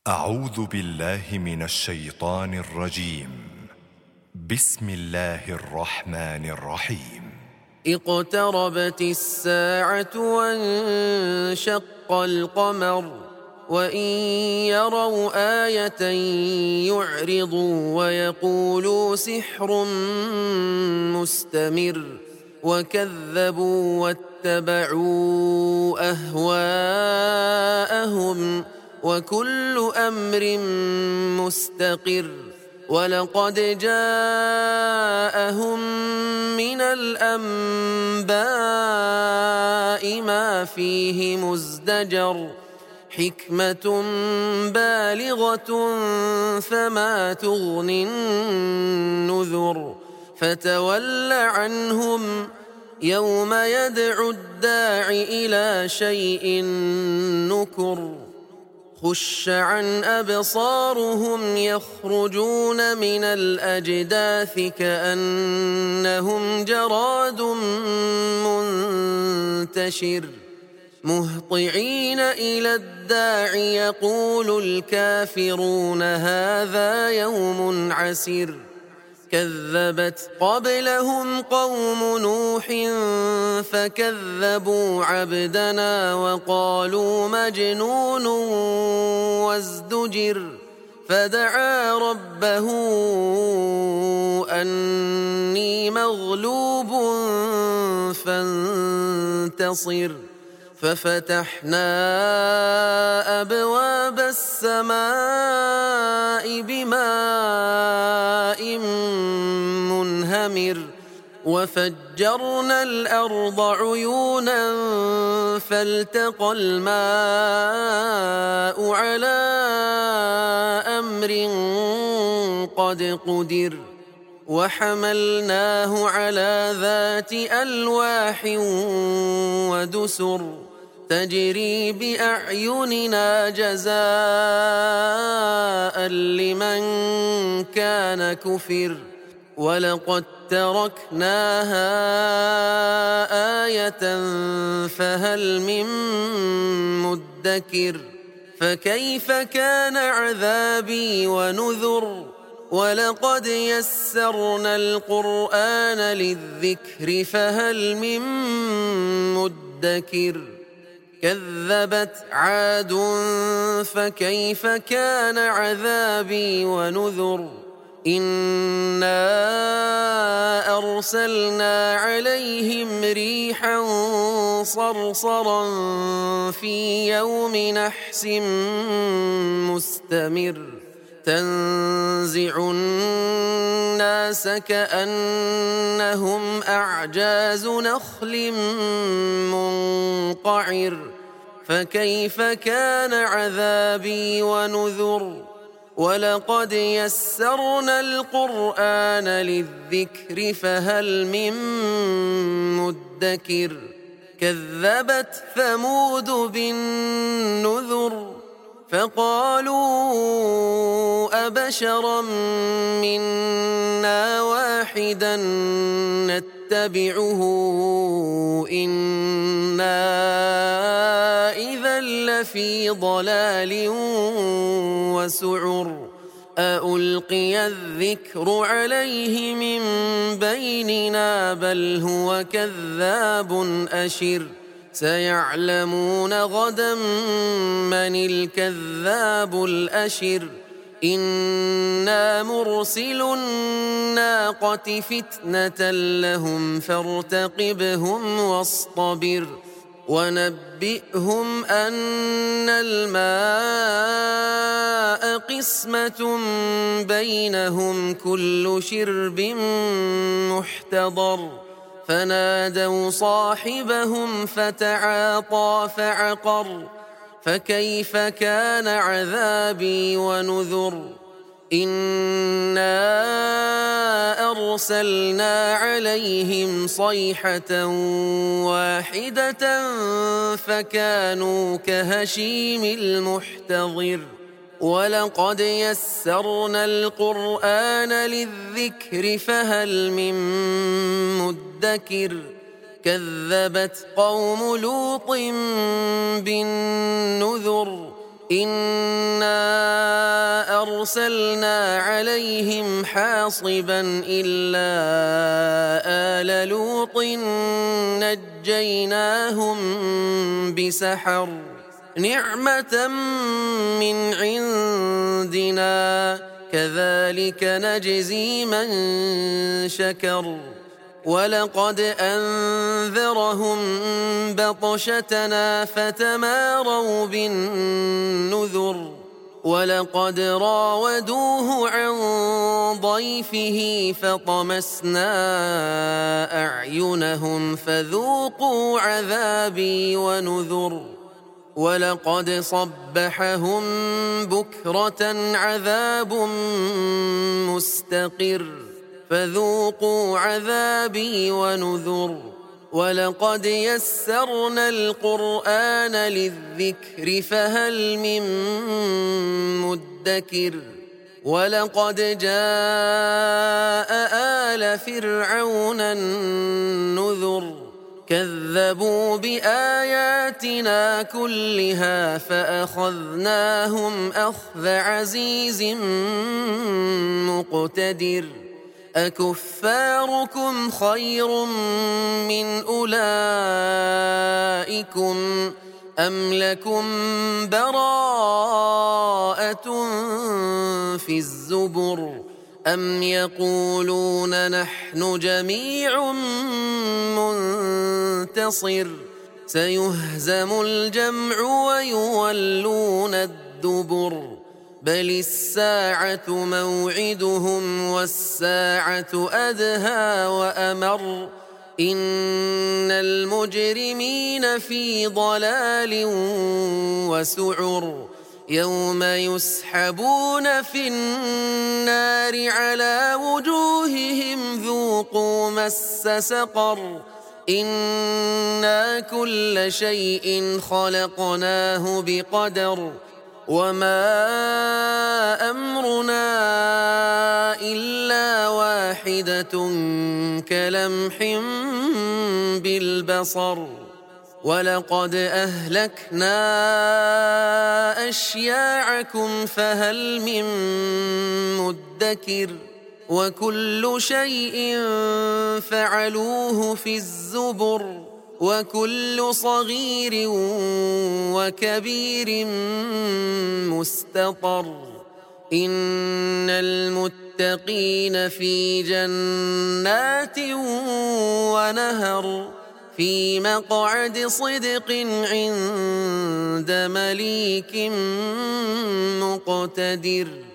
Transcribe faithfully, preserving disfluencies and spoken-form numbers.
أعوذ بالله من الشيطان الرجيم. بسم الله الرحمن الرحيم. اقتربت الساعة وانشق القمر وإن يروا آية يعرضوا ويقولوا سحر مستمر وكذبوا واتبعوا أهواءهم وكل أمر مستقر ولقد جاءهم من الأنباء ما فيه مزدجر حكمة بالغة فما تغني النذر فتول عنهم يوم يدعو الداع إلى شيء نكر خش عن أبصارهم يخرجون من الأجداث كأنهم جراد منتشر مهطعين إلى الداع يقول الكافرون هذا يوم عسير كذبت قبلهم قوم نوح فكذبوا عبدنا وقالوا مجنون وازدجر فدعا ربه أني مغلوب فانتصر ففتحنا أبواب السماء بماء منهمر وفجرنا الأرض عيونا فالتقى الماء على أمر قد قدر وحملناه على ذات ألواح ودسر تجري بأعيننا جزاء لمن كان كفر ولقد تركناها آية فهل من مدكر فكيف كان عذابي ونذر ولقد يسرنا القرآن للذكر فهل من مدكر كذبت عاد فكيف كان عذابي ونذر إنا أرسلنا عليهم ريحا صرصرا في يوم نحس مستمر تنزع الناس كأنهم أعجاز نخل منقعر فكيف كان عذابي ونذر ولقد يسرنا القرآن للذكر فهل من مدكر كذبت ثمود بالنذر فقالوا أبشرا منا واحدا نتبعه إنا إذا لفي ضلال وسعر أألقي الذكر عليه من بيننا بل هو كذاب أشر سيعلمون غدا من الكذاب الأشر إنا مرسل الناقة فتنة لهم فارتقبهم واصطبر ونبئهم أن الماء قسمة بينهم كل شرب محتضر فنادوا صاحبهم فتعاطى فعقر فكيف كان عذابي ونذر إنا أرسلنا عليهم صيحة واحدة فكانوا كهشيم المحتضر ولقد يسرنا القرآن للذكر فهل من مدكر كذبت قوم لوط بالنذر إنا أرسلنا عليهم حاصبا إلا آل لوط نجيناهم بسحر نعمة من عندنا كذلك نجزي من شكر ولقد أنذرهم بطشتنا فتماروا بالنذر ولقد راودوه عن ضيفه فطمسنا أعينهم فذوقوا عذابي ونذر ولقد صبحهم بكرة عذاب مستقر فذوقوا عذابي ونذر ولقد يسرنا القرآن للذكر فهل من مدكر ولقد جاء آل فرعون النذر كذبوا بآياتنا كلها فأخذناهم أخذ عزيز مقتدر أكفاركم خير من أولئكم أم لكم براءة في الزبر أم يقولون نحن جميع منتصر سيهزم الجمع ويولون الدبر بل الساعة موعدهم والساعة أدهى وأمر إن المجرمين في ضلال وسعر يوم يسحبون في النار على وجوههم ذوقوا مس سقر إنا كل شيء خلقناه بقدر وما أمرنا إلا واحدة كلمح بالبصر ولقد أهلكنا أشياعكم فهل من مدكر وكل شيء فعلوه في الزبر وكل صغير وكبير مستطر إن المتقين في جنات ونهر في مقعد صدق عند مليك مقتدر.